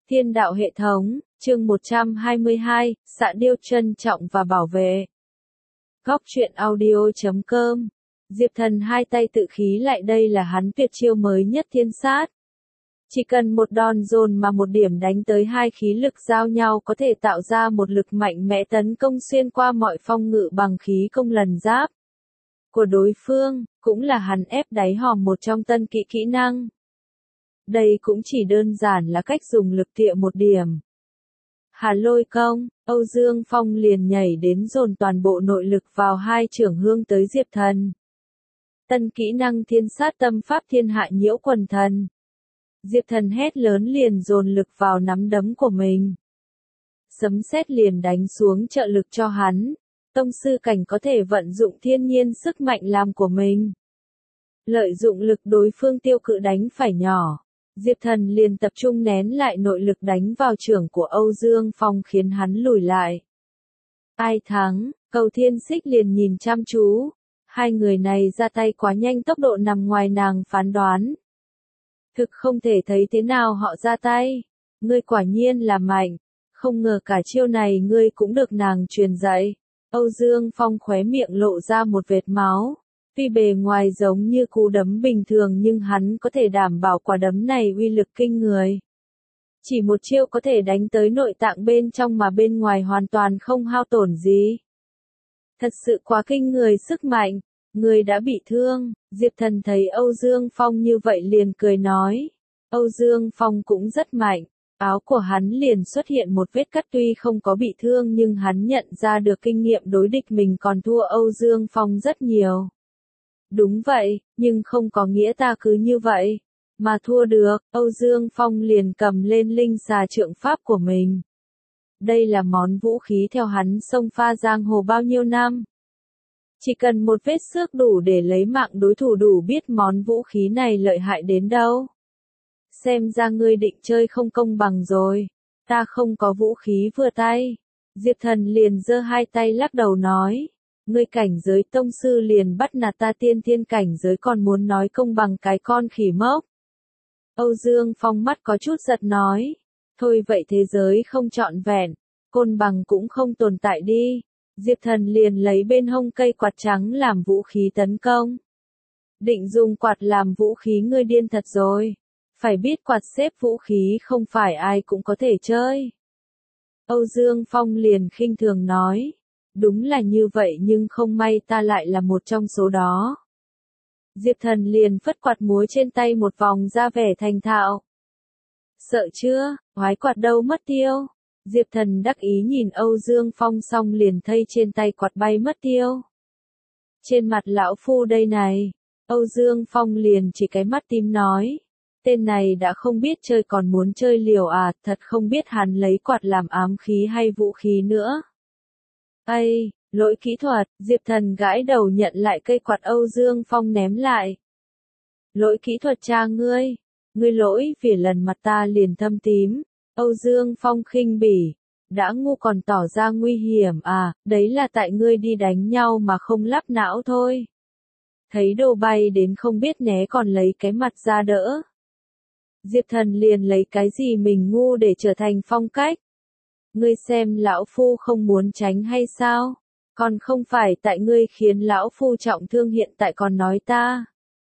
Thiên đạo hệ thống, chương 122, Xạ Điêu trân trọng và bảo vệ. Góc truyện audio.com. Diệp Thần hai tay tự khí lại, đây là hắn tuyệt chiêu mới nhất thiên sát. Chỉ cần một đòn dồn mà một điểm đánh tới hai khí lực giao nhau có thể tạo ra một lực mạnh mẽ tấn công xuyên qua mọi phong ngự bằng khí công lần giáp của đối phương, cũng là hắn ép đáy hòm một trong tân kỹ năng. Đây cũng chỉ đơn giản là cách dùng lực tịa một điểm. Hà lôi công, Âu Dương Phong liền nhảy đến dồn toàn bộ nội lực vào hai chưởng hương tới Diệp Thần. Tân kỹ năng thiên sát tâm pháp thiên hạ nhiễu quần thần. Diệp Thần hét lớn liền dồn lực vào nắm đấm của mình. Sấm sét liền đánh xuống trợ lực cho hắn. Tông sư cảnh có thể vận dụng thiên nhiên sức mạnh làm của mình. Lợi dụng lực đối phương tiêu cự đánh phải nhỏ. Diệp Thần liền tập trung nén lại nội lực đánh vào chưởng của Âu Dương Phong khiến hắn lùi lại. Ai thắng, Cầu Thiên Xích liền nhìn chăm chú. Hai người này ra tay quá nhanh, tốc độ nằm ngoài nàng phán đoán. Thực không thể thấy thế nào họ ra tay. Ngươi quả nhiên là mạnh. Không ngờ cả chiêu này ngươi cũng được nàng truyền dạy. Âu Dương Phong khóe miệng lộ ra một vệt máu. Tuy bề ngoài giống như cú đấm bình thường nhưng hắn có thể đảm bảo quả đấm này uy lực kinh người. Chỉ một chiêu có thể đánh tới nội tạng bên trong mà bên ngoài hoàn toàn không hao tổn gì. Thật sự quá kinh người sức mạnh. Người đã bị thương. Diệp Thần thấy Âu Dương Phong như vậy liền cười nói. Âu Dương Phong cũng rất mạnh. Áo của hắn liền xuất hiện một vết cắt, tuy không có bị thương nhưng hắn nhận ra được kinh nghiệm đối địch mình còn thua Âu Dương Phong rất nhiều. Đúng vậy, nhưng không có nghĩa ta cứ như vậy mà thua được. Âu Dương Phong liền cầm lên linh xà trượng pháp của mình. Đây là món vũ khí theo hắn xông pha giang hồ bao nhiêu năm. Chỉ cần một vết xước đủ để lấy mạng đối thủ, đủ biết món vũ khí này lợi hại đến đâu. Xem ra ngươi định chơi không công bằng rồi. Ta không có vũ khí vừa tay. Diệp Thần liền giơ hai tay lắc đầu nói. Ngươi cảnh giới tông sư liền bắt nạt ta tiên thiên cảnh giới còn muốn nói công bằng cái con khỉ mốc. Âu Dương Phong mắt có chút giật nói. Thôi vậy thế giới không trọn vẹn. Côn bằng cũng không tồn tại đi. Diệp Thần liền lấy bên hông cây quạt trắng làm vũ khí tấn công. Định dùng quạt làm vũ khí, ngươi điên thật rồi. Phải biết quạt xếp vũ khí không phải ai cũng có thể chơi. Âu Dương Phong liền khinh thường nói. Đúng là như vậy nhưng không may ta lại là một trong số đó. Diệp Thần liền phất quạt múa trên tay một vòng ra vẻ thành thạo. Sợ chưa, hoái quạt đâu mất tiêu. Diệp Thần đắc ý nhìn Âu Dương Phong xong liền thấy trên tay quạt bay mất tiêu. Trên mặt lão phu đây này. Âu Dương Phong liền chỉ cái mắt tím nói. Tên này đã không biết chơi còn muốn chơi liều à, thật không biết hắn lấy quạt làm ám khí hay vũ khí nữa. Ây, lỗi kỹ thuật. Diệp Thần gãi đầu nhận lại cây quạt Âu Dương Phong ném lại. Lỗi kỹ thuật cha ngươi. Ngươi lỗi vì lần mặt ta liền thâm tím. Âu Dương Phong khinh bỉ. Đã ngu còn tỏ ra nguy hiểm à, đấy là tại ngươi đi đánh nhau mà không lắp não thôi. Thấy đồ bay đến không biết né còn lấy cái mặt ra đỡ. Diệp Thần liền lấy cái gì mình ngu để trở thành phong cách. Ngươi xem lão phu không muốn tránh hay sao? Còn không phải tại ngươi khiến lão phu trọng thương hiện tại còn nói ta.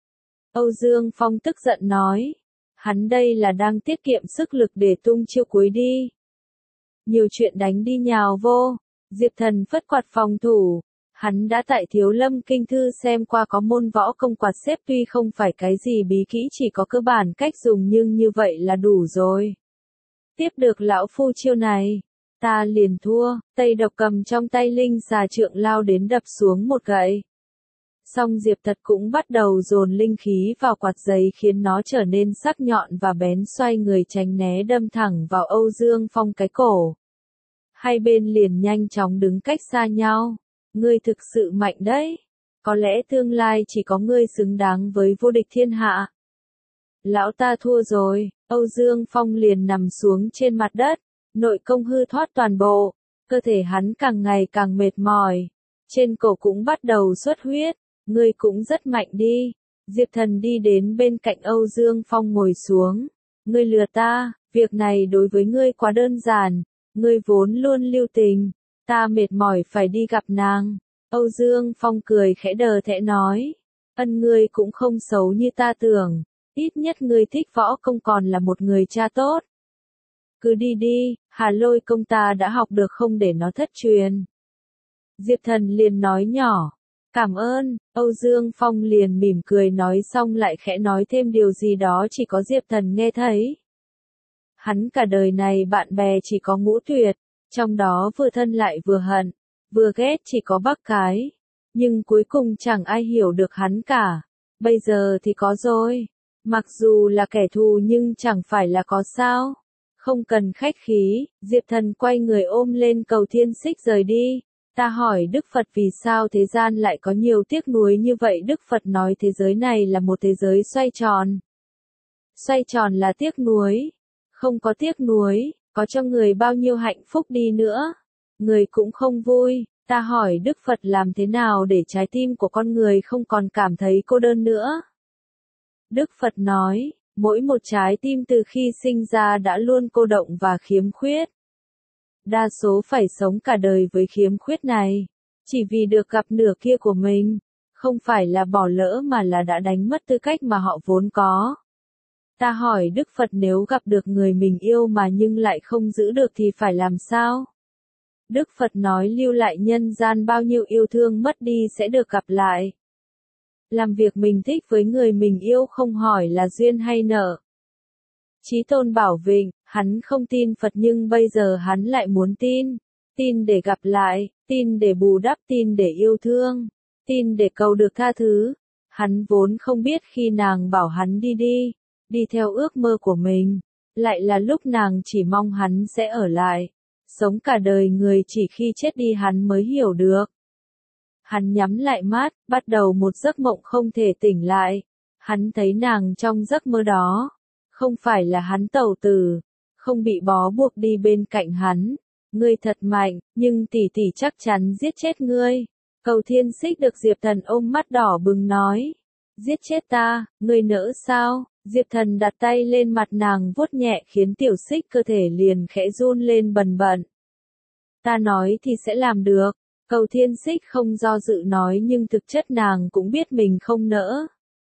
Âu Dương Phong tức giận nói. Hắn đây là đang tiết kiệm sức lực để tung chiêu cuối đi. Nhiều chuyện đánh đi nhào vô. Diệp Thần phất quạt phòng thủ. Hắn đã tại Thiếu Lâm Kinh Thư xem qua có môn võ công quạt xếp, tuy không phải cái gì bí kỹ, chỉ có cơ bản cách dùng nhưng như vậy là đủ rồi. Tiếp được lão phu chiêu này. Ta liền thua. Tây Độc cầm trong tay linh xà trượng lao đến đập xuống một gậy. Song Diệp Thật cũng bắt đầu dồn linh khí vào quạt giấy khiến nó trở nên sắc nhọn và bén, xoay người tránh né đâm thẳng vào Âu Dương Phong cái cổ. Hai bên liền nhanh chóng đứng cách xa nhau. Ngươi thực sự mạnh đấy. Có lẽ tương lai chỉ có ngươi xứng đáng với vô địch thiên hạ. Lão ta thua rồi. Âu Dương Phong liền nằm xuống trên mặt đất. Nội công hư thoát toàn bộ. Cơ thể hắn càng ngày càng mệt mỏi. Trên cổ cũng bắt đầu xuất huyết. Ngươi cũng rất mạnh đi. Diệp Thần đi đến bên cạnh Âu Dương Phong ngồi xuống. Ngươi lừa ta, việc này đối với ngươi quá đơn giản, ngươi vốn luôn lưu tình, ta mệt mỏi phải đi gặp nàng. Âu Dương Phong cười khẽ đờ thẽ nói, ân ngươi cũng không xấu như ta tưởng, ít nhất ngươi thích võ công còn là một người cha tốt. Cứ đi đi, Hà Lôi công ta đã học được không để nó thất truyền. Diệp Thần liền nói nhỏ, cảm ơn, Âu Dương Phong liền mỉm cười nói xong lại khẽ nói thêm điều gì đó chỉ có Diệp Thần nghe thấy. Hắn cả đời này bạn bè chỉ có Ngũ Tuyệt, trong đó vừa thân lại vừa hận, vừa ghét chỉ có Bắc Cái, nhưng cuối cùng chẳng ai hiểu được hắn cả. Bây giờ thì có rồi, mặc dù là kẻ thù nhưng chẳng phải là có sao. Không cần khách khí, Diệp Thần quay người ôm lên Cầu Thiên Xích rời đi. Ta hỏi Đức Phật vì sao thế gian lại có nhiều tiếc nuối như vậy. Đức Phật nói thế giới này là một thế giới xoay tròn. Xoay tròn là tiếc nuối. Không có tiếc nuối, có cho người bao nhiêu hạnh phúc đi nữa. Người cũng không vui. Ta hỏi Đức Phật làm thế nào để trái tim của con người không còn cảm thấy cô đơn nữa. Đức Phật nói, mỗi một trái tim từ khi sinh ra đã luôn cô động và khiếm khuyết. Đa số phải sống cả đời với khiếm khuyết này, chỉ vì được gặp nửa kia của mình, không phải là bỏ lỡ mà là đã đánh mất tư cách mà họ vốn có. Ta hỏi Đức Phật nếu gặp được người mình yêu mà nhưng lại không giữ được thì phải làm sao? Đức Phật nói lưu lại nhân gian bao nhiêu yêu thương mất đi sẽ được gặp lại. Làm việc mình thích với người mình yêu không hỏi là duyên hay nợ. Chí Tôn Bảo Vịnh, hắn không tin Phật nhưng bây giờ hắn lại muốn tin. Tin để gặp lại, tin để bù đắp, tin để yêu thương, tin để cầu được tha thứ. Hắn vốn không biết khi nàng bảo hắn đi theo ước mơ của mình, lại là lúc nàng chỉ mong hắn sẽ ở lại. Sống cả đời người chỉ khi chết đi hắn mới hiểu được. Hắn nhắm lại mắt, bắt đầu một giấc mộng không thể tỉnh lại. Hắn thấy nàng trong giấc mơ đó. Không phải là hắn tẩu tử, không bị bó buộc đi bên cạnh hắn. Ngươi thật mạnh, nhưng tỷ tỷ chắc chắn giết chết ngươi. Cầu Thiên Xích được Diệp Thần ôm mắt đỏ bừng nói. Giết chết ta, ngươi nỡ sao? Diệp Thần đặt tay lên mặt nàng vuốt nhẹ khiến Tiểu Xích cơ thể liền khẽ run lên bần bật. Ta nói thì sẽ làm được. Cầu Thiên Xích không do dự nói nhưng thực chất nàng cũng biết mình không nỡ.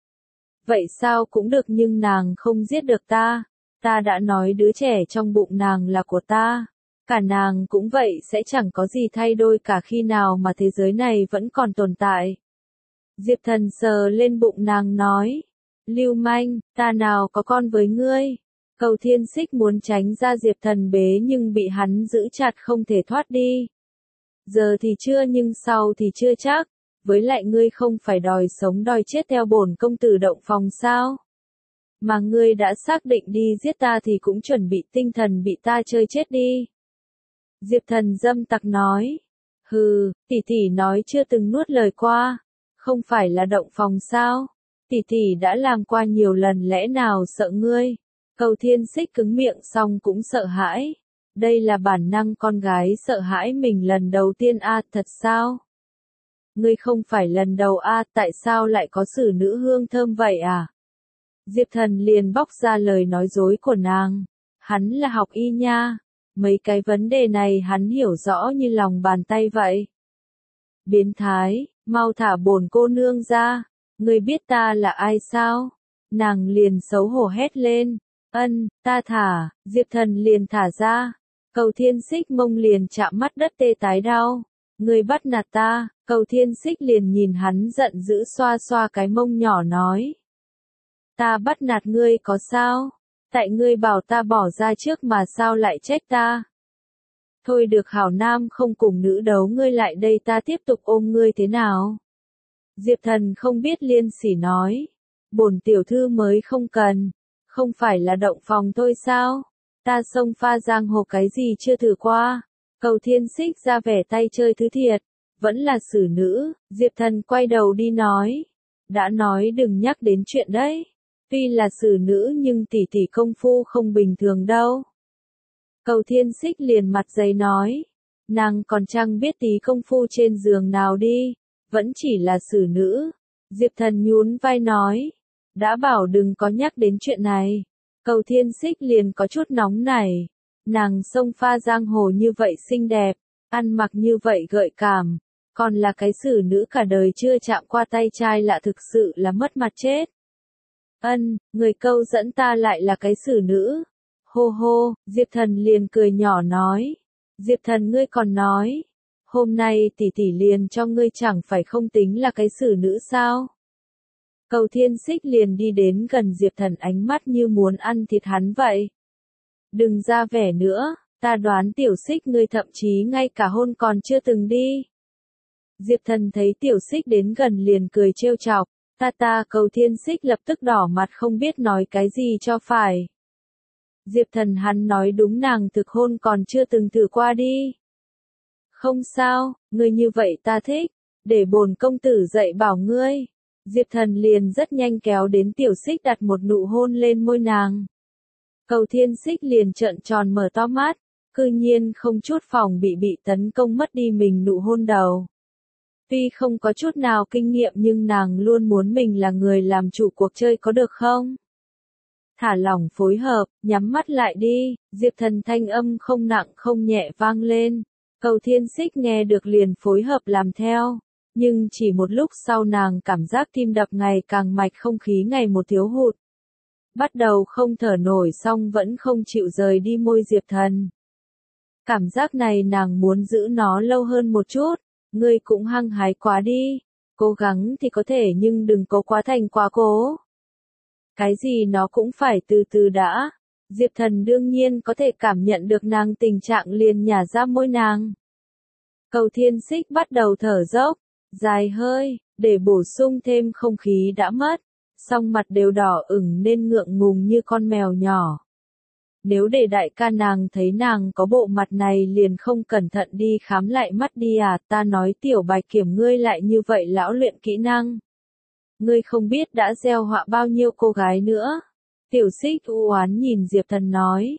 Vậy sao cũng được nhưng nàng không giết được ta. Ta đã nói đứa trẻ trong bụng nàng là của ta. Cả nàng cũng vậy sẽ chẳng có gì thay đổi cả khi nào mà thế giới này vẫn còn tồn tại. Diệp Thần sờ lên bụng nàng nói. Lưu manh, ta nào có con với ngươi. Cầu Thiên Xích muốn tránh ra Diệp Thần bế nhưng bị hắn giữ chặt không thể thoát đi. Giờ thì chưa nhưng sau thì chưa chắc. Với lại ngươi không phải đòi sống đòi chết theo bổn công tử Động Phòng sao? Mà ngươi đã xác định đi giết ta thì cũng chuẩn bị tinh thần bị ta chơi chết đi. Diệp Thần dâm tặc nói. Hừ, tỷ tỷ nói chưa từng nuốt lời qua. Không phải là Động Phòng sao? Tỷ tỷ đã làm qua nhiều lần lẽ nào sợ ngươi? Cầu Thiên Xích cứng miệng xong cũng sợ hãi. Đây là bản năng con gái sợ hãi mình lần đầu tiên thật sao? Ngươi không phải lần đầu tại sao lại có xử nữ hương thơm vậy à? Diệp Thần liền bóc ra lời nói dối của nàng. Hắn là học y nha. Mấy cái vấn đề này hắn hiểu rõ như lòng bàn tay vậy. Biến thái, mau thả bổn cô nương ra. Ngươi biết ta là ai sao? Nàng liền xấu hổ hét lên. Ta thả, Diệp Thần liền thả ra. Cầu Thiên Xích mông liền chạm mắt đất tê tái đau. Ngươi bắt nạt ta, Cầu Thiên Xích liền nhìn hắn giận dữ xoa xoa cái mông nhỏ nói. Ta bắt nạt ngươi có sao? Tại ngươi bảo ta bỏ ra trước mà sao lại trách ta? Thôi được hảo nam không cùng nữ đấu ngươi lại đây ta tiếp tục ôm ngươi thế nào? Diệp Thần không biết liên sỉ nói. Bổn tiểu thư mới không cần. Không phải là Động Phòng thôi sao? Ta xông pha giang hồ cái gì chưa thử qua. Cầu Thiên Xích ra vẻ tay chơi thứ thiệt. Vẫn là xử nữ. Diệp Thần quay đầu đi nói. Đã nói đừng nhắc đến chuyện đấy. Tuy là xử nữ nhưng tỷ tỷ công phu không bình thường đâu. Cầu Thiên Xích liền mặt dày nói. Nàng còn chẳng biết tí công phu trên giường nào đi. Vẫn chỉ là xử nữ. Diệp Thần nhún vai nói. Đã bảo đừng có nhắc đến chuyện này. Cầu Thiên Xích liền có chút nóng nảy. Nàng sông pha giang hồ như vậy xinh đẹp, ăn mặc như vậy gợi cảm, còn là cái xử nữ cả đời chưa chạm qua tay trai lạ, thực sự là mất mặt chết. Người câu dẫn ta lại là cái xử nữ. Hô hô, Diệp Thần liền cười nhỏ nói. Diệp Thần, ngươi còn nói, hôm nay tỷ tỷ liền cho ngươi, chẳng phải không tính là cái xử nữ sao? Cầu Thiên Xích liền đi đến gần Diệp Thần, ánh mắt như muốn ăn thịt hắn vậy. Đừng ra vẻ nữa, ta đoán Tiểu Xích ngươi thậm chí ngay cả hôn còn chưa từng đi. Diệp Thần thấy Tiểu Xích đến gần liền cười trêu chọc. Cầu Thiên Xích lập tức đỏ mặt không biết nói cái gì cho phải. Diệp Thần, hắn nói đúng, nàng thực hôn còn chưa từng thử qua đi. Không sao, ngươi như vậy ta thích, để bổn công tử dạy bảo ngươi. Diệp Thần liền rất nhanh kéo đến Tiểu Xích đặt một nụ hôn lên môi nàng. Cầu Thiên Xích liền trợn tròn mở to mắt, cư nhiên không chút phòng bị tấn công mất đi mình nụ hôn đầu. Tuy không có chút nào kinh nghiệm nhưng nàng luôn muốn mình là người làm chủ cuộc chơi, có được không? Thả lỏng phối hợp, nhắm mắt lại đi. Diệp Thần thanh âm không nặng không nhẹ vang lên. Cầu Thiên Xích nghe được liền phối hợp làm theo. Nhưng chỉ một lúc sau nàng cảm giác tim đập ngày càng mạch, không khí ngày một thiếu hụt. Bắt đầu không thở nổi, xong vẫn không chịu rời đi môi Diệp Thần. Cảm giác này nàng muốn giữ nó lâu hơn một chút. Ngươi cũng hăng hái quá đi. Cố gắng thì có thể nhưng đừng cố quá thành quá cố. Cái gì nó cũng phải từ từ đã. Diệp Thần đương nhiên có thể cảm nhận được nàng tình trạng, liền nhả ra môi nàng. Cầu Thiên Xích bắt đầu thở dốc, dài hơi, để bổ sung thêm không khí đã mất. Song mặt đều đỏ ửng nên ngượng ngùng như con mèo nhỏ. Nếu để đại ca nàng thấy nàng có bộ mặt này liền không cẩn thận đi khám lại mắt đi à. Ta nói Tiểu Bạch Kiểm, ngươi lại như vậy lão luyện kỹ năng. Ngươi không biết đã gieo họa bao nhiêu cô gái nữa. Tiểu Xích u oán nhìn Diệp Thần nói.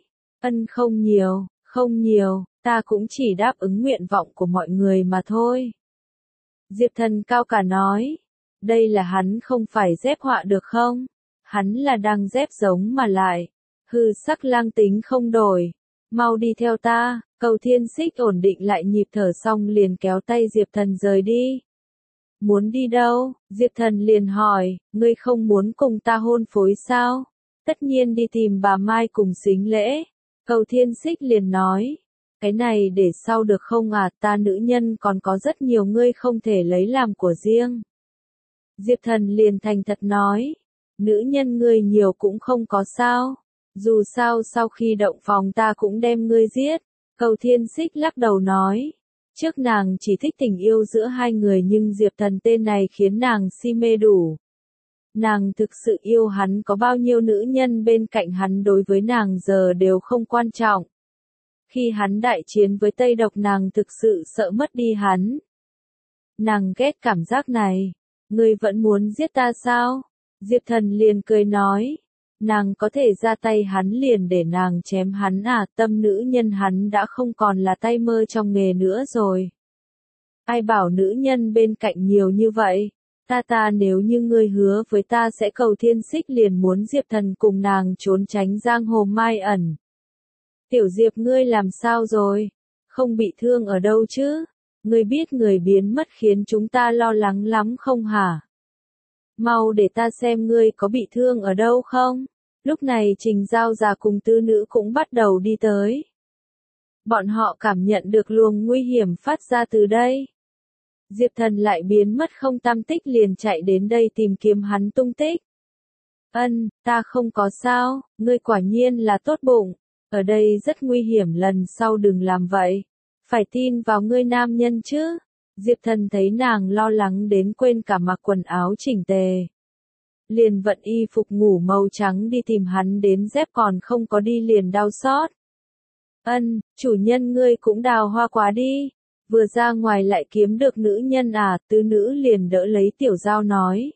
Không nhiều, ta cũng chỉ đáp ứng nguyện vọng của mọi người mà thôi. Diệp Thần cao cả nói. Đây là hắn không phải dép họa được không? Hắn là đang dép giống mà lại. Hư sắc lang tính không đổi. Mau đi theo ta. Cầu Thiên Xích ổn định lại nhịp thở xong liền kéo tay Diệp Thần rời đi. Muốn đi đâu? Diệp Thần liền hỏi, ngươi không muốn cùng ta hôn phối sao? Tất nhiên đi tìm bà Mai cùng xính lễ. Cầu Thiên Xích liền nói, cái này để sau được không à, ta nữ nhân còn có rất nhiều, ngươi không thể lấy làm của riêng. Diệp Thần liền thành thật nói, nữ nhân ngươi nhiều cũng không có sao. Dù sao sau khi động phòng ta cũng đem ngươi giết. Cầu Thiên Xích lắc đầu nói. Trước nàng chỉ thích tình yêu giữa hai người nhưng Diệp Thần tên này khiến nàng si mê đủ. Nàng thực sự yêu hắn, có bao nhiêu nữ nhân bên cạnh hắn đối với nàng giờ đều không quan trọng. Khi hắn đại chiến với Tây Độc nàng thực sự sợ mất đi hắn. Nàng ghét cảm giác này. Ngươi vẫn muốn giết ta sao? Diệp Thần liền cười nói. Nàng có thể ra tay hắn liền để nàng chém hắn à, tâm nữ nhân hắn đã không còn là tay mơ trong nghề nữa rồi. Ai bảo nữ nhân bên cạnh nhiều như vậy? Nếu như ngươi hứa với ta sẽ, Cầu Thiên Xích liền muốn Diệp Thần cùng nàng trốn tránh giang hồ mai ẩn. Tiểu Diệp, ngươi làm sao rồi? Không bị thương ở đâu chứ? Ngươi biết người biến mất khiến chúng ta lo lắng lắm không hả? Mau để ta xem ngươi có bị thương ở đâu không? Lúc này Trình Giao già cùng tứ nữ cũng bắt đầu đi tới. Bọn họ cảm nhận được luồng nguy hiểm phát ra từ đây. Diệp Thần lại biến mất không tăm tích, liền chạy đến đây tìm kiếm hắn tung tích. Ta không có sao, ngươi quả nhiên là tốt bụng. Ở đây rất nguy hiểm, lần sau đừng làm vậy. Phải tin vào ngươi nam nhân chứ. Diệp Thần thấy nàng lo lắng đến quên cả mặc quần áo chỉnh tề. Liền vận y phục ngủ màu trắng đi tìm hắn đến, dép còn không có đi liền đau xót. Chủ nhân ngươi cũng đào hoa quá đi. Vừa ra ngoài lại kiếm được nữ nhân à, tứ nữ liền đỡ lấy Tiểu Giao nói.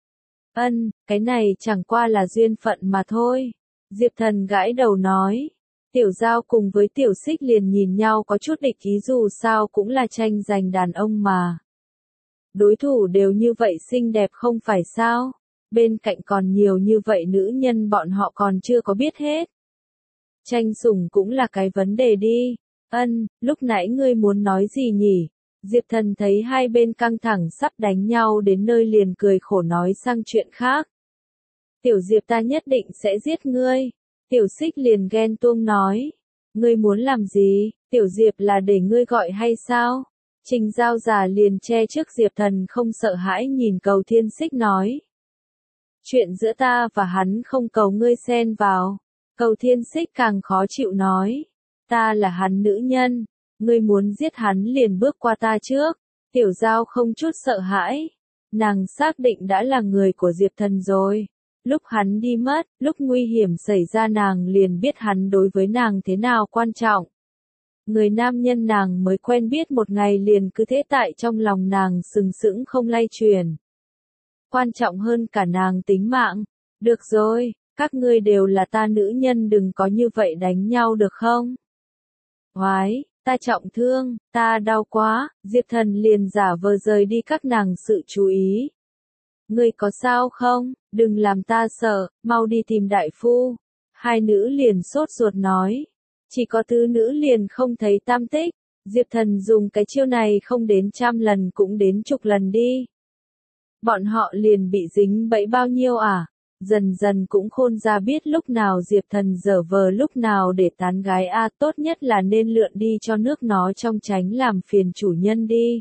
Cái này chẳng qua là duyên phận mà thôi. Diệp Thần gãi đầu nói. Tiểu Giao cùng với Tiểu Xích liền nhìn nhau có chút địch ý, dù sao cũng là tranh giành đàn ông mà. Đối thủ đều như vậy xinh đẹp không phải sao? bên cạnh còn nhiều như vậy nữ nhân bọn họ còn chưa có biết hết. Tranh sủng cũng là cái vấn đề đi. Lúc nãy ngươi muốn nói gì nhỉ? Diệp Thần thấy hai bên căng thẳng sắp đánh nhau đến nơi liền cười khổ nói sang chuyện khác. Tiểu Diệp ta nhất định sẽ giết ngươi. Tiểu Xích liền ghen tuông nói. Ngươi muốn làm gì? Tiểu Diệp là để ngươi gọi hay sao? Trình Giao già liền che trước Diệp Thần không sợ hãi nhìn Cầu Thiên Xích nói. Chuyện giữa ta và hắn không cầu ngươi xen vào. Cầu Thiên Xích càng khó chịu nói. Ta là hắn nữ nhân. Ngươi muốn giết hắn liền bước qua ta trước. Tiểu Giao không chút sợ hãi. Nàng xác định đã là người của Diệp Thần rồi. Lúc hắn đi mất, lúc nguy hiểm xảy ra nàng liền biết hắn đối với nàng thế nào quan trọng. Người nam nhân nàng mới quen biết một ngày liền cứ thế tại trong lòng nàng sừng sững không lay chuyển. Quan trọng hơn cả nàng tính mạng. Được rồi, các ngươi đều là ta nữ nhân đừng có như vậy đánh nhau được không? Oái, ta trọng thương, ta đau quá, Diệp Thần liền giả vờ rời đi các nàng sự chú ý. Ngươi có sao không? Đừng làm ta sợ, mau đi tìm đại phu. Hai nữ liền sốt ruột nói. Chỉ có tứ nữ liền không thấy tam tích. Diệp Thần dùng cái chiêu này không đến 100 lần cũng đến chục lần đi. Bọn họ liền bị dính bẫy bao nhiêu à? Dần dần cũng khôn ra biết lúc nào Diệp Thần giở vờ lúc nào để tán gái tốt nhất là nên lượn đi cho nước nó trong tránh làm phiền chủ nhân đi.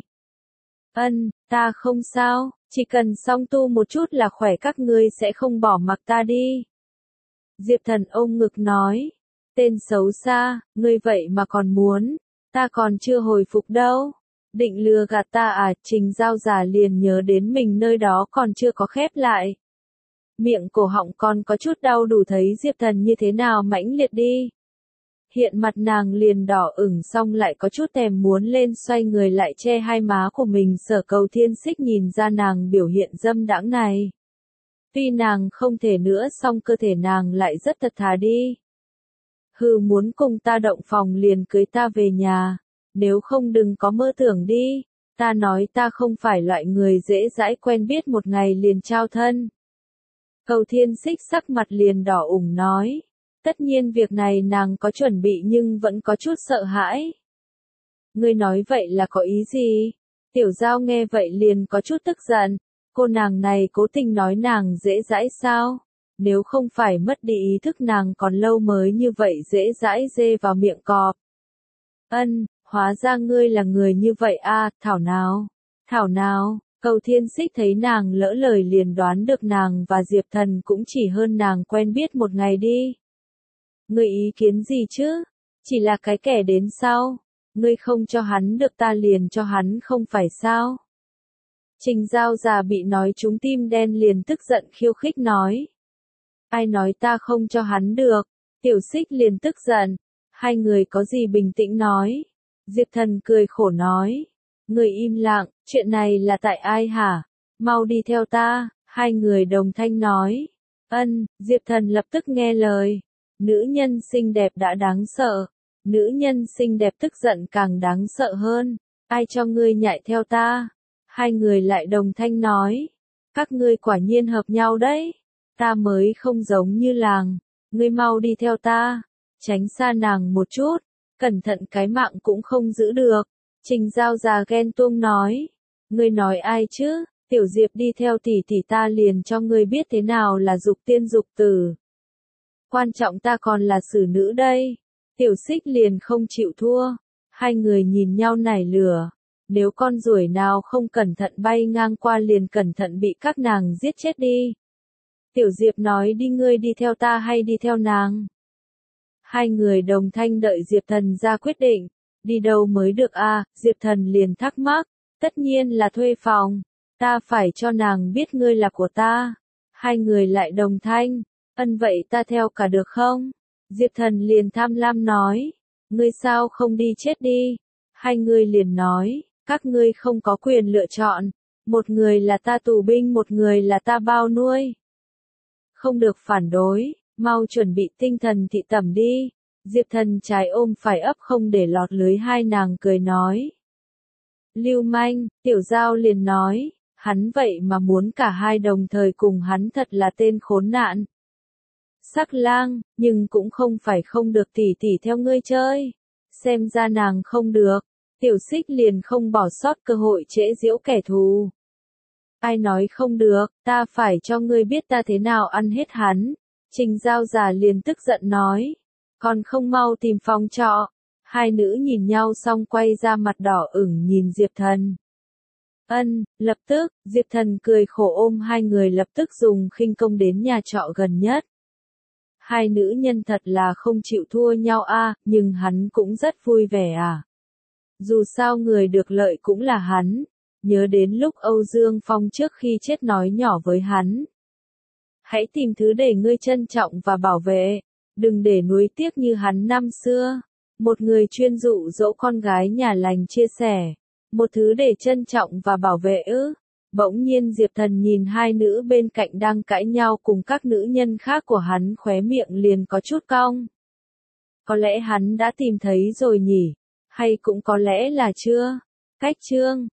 Ta không sao, chỉ cần song tu một chút là khỏe các ngươi sẽ không bỏ mặc ta đi. Diệp Thần ôm ngực nói, tên xấu xa, ngươi vậy mà còn muốn, ta còn chưa hồi phục đâu. Định lừa gạt ta à? Trình Giao già liền nhớ đến mình nơi đó còn chưa có khép lại. Miệng cổ họng còn có chút đau đủ thấy Diệp Thần như thế nào mãnh liệt đi. Hiện mặt nàng liền đỏ ửng xong lại có chút thèm muốn lên xoay người lại che hai má của mình. Sở Cầu Thiên Xích nhìn ra nàng biểu hiện dâm đãng này. Tuy nàng không thể nữa song cơ thể nàng lại rất thật thà đi. Hừ, muốn cùng ta động phòng liền cưới ta về nhà. Nếu không đừng có mơ tưởng đi. Ta nói ta không phải loại người dễ dãi quen biết một ngày liền trao thân. Cầu Thiên Xích sắc mặt liền đỏ ửng nói. Tất nhiên việc này nàng có chuẩn bị nhưng vẫn có chút sợ hãi. Ngươi nói vậy là có ý gì? Tiểu Giao nghe vậy liền có chút tức giận. Cô nàng này cố tình nói nàng dễ dãi sao? Nếu không phải mất đi ý thức nàng còn lâu mới như vậy dễ dãi dê vào miệng cọp. Hóa ra ngươi là người như vậy à, thảo nào? Thảo nào? Cầu Thiên Xích thấy nàng lỡ lời liền đoán được nàng và Diệp Thần cũng chỉ hơn nàng quen biết một ngày đi. Ngươi ý kiến gì chứ? Chỉ là cái kẻ đến sau. Ngươi không cho hắn được ta liền cho hắn không phải sao? Trình Giao già bị nói trúng tim đen liền tức giận khiêu khích nói. Ai nói ta không cho hắn được? Tiểu Xích liền tức giận. Hai người có gì bình tĩnh nói. Diệp Thần cười khổ nói. Người im lặng, chuyện này là tại ai hả? Mau đi theo ta, hai người đồng thanh nói. Diệp Thần lập tức nghe lời. Nữ nhân xinh đẹp đã đáng sợ. Nữ nhân xinh đẹp tức giận càng đáng sợ hơn. Ai cho ngươi nhảy theo ta? Hai người lại đồng thanh nói. Các ngươi quả nhiên hợp nhau đấy. Ta mới không giống như làng. Ngươi mau đi theo ta. Tránh xa nàng một chút. Cẩn thận cái mạng cũng không giữ được. Trình Giao già ghen tuông nói. Ngươi nói ai chứ? Tiểu Diệp đi theo tỷ tỷ ta liền cho ngươi biết thế nào là dục tiên dục tử. Quan trọng ta còn là xử nữ đây. Tiểu Xích liền không chịu thua. Hai người nhìn nhau nảy lửa. Nếu con ruồi nào không cẩn thận bay ngang qua liền cẩn thận bị các nàng giết chết đi. Tiểu Diệp nói đi, ngươi đi theo ta hay đi theo nàng? Hai người đồng thanh đợi Diệp Thần ra quyết định. Đi đâu mới được à? Diệp Thần liền thắc mắc. Tất nhiên là thuê phòng. Ta phải cho nàng biết ngươi là của ta. Hai người lại đồng thanh. Vậy ta theo cả được không? Diệp Thần liền tham lam nói. Ngươi sao không đi chết đi? Hai người liền nói. Các ngươi không có quyền lựa chọn. Một người là ta tù binh, một người là ta bao nuôi. Không được phản đối. Mau chuẩn bị tinh thần thị tẩm đi. Diệp Thần trái ôm phải ấp không để lọt lưới hai nàng cười nói. Lưu manh, Tiểu Giao liền nói. Hắn vậy mà muốn cả hai đồng thời cùng hắn, thật là tên khốn nạn. Sắc lang, nhưng cũng không phải không được, tỷ tỷ theo ngươi chơi. Xem ra nàng không được. Tiểu Xích liền không bỏ sót cơ hội trễ giễu kẻ thù. Ai nói không được, ta phải cho ngươi biết ta thế nào ăn hết hắn. Trình Giao già liền tức giận nói. Còn không mau tìm phòng trọ. Hai nữ nhìn nhau xong quay ra mặt đỏ ửng nhìn Diệp Thần. Lập tức, Diệp Thần cười khổ ôm hai người lập tức dùng khinh công đến nhà trọ gần nhất. Hai nữ nhân thật là không chịu thua nhau a, nhưng hắn cũng rất vui vẻ à. Dù sao người được lợi cũng là hắn. Nhớ đến lúc Âu Dương Phong trước khi chết nói nhỏ với hắn. Hãy tìm thứ để ngươi trân trọng và bảo vệ. Đừng để nuối tiếc như hắn năm xưa. Một người chuyên dụ dỗ con gái nhà lành chia sẻ. Một thứ để trân trọng và bảo vệ ư. Bỗng nhiên Diệp Thần nhìn hai nữ bên cạnh đang cãi nhau cùng các nữ nhân khác của hắn, khóe miệng liền có chút cong. Có lẽ hắn đã tìm thấy rồi nhỉ? Hay cũng có lẽ là chưa? Cách chương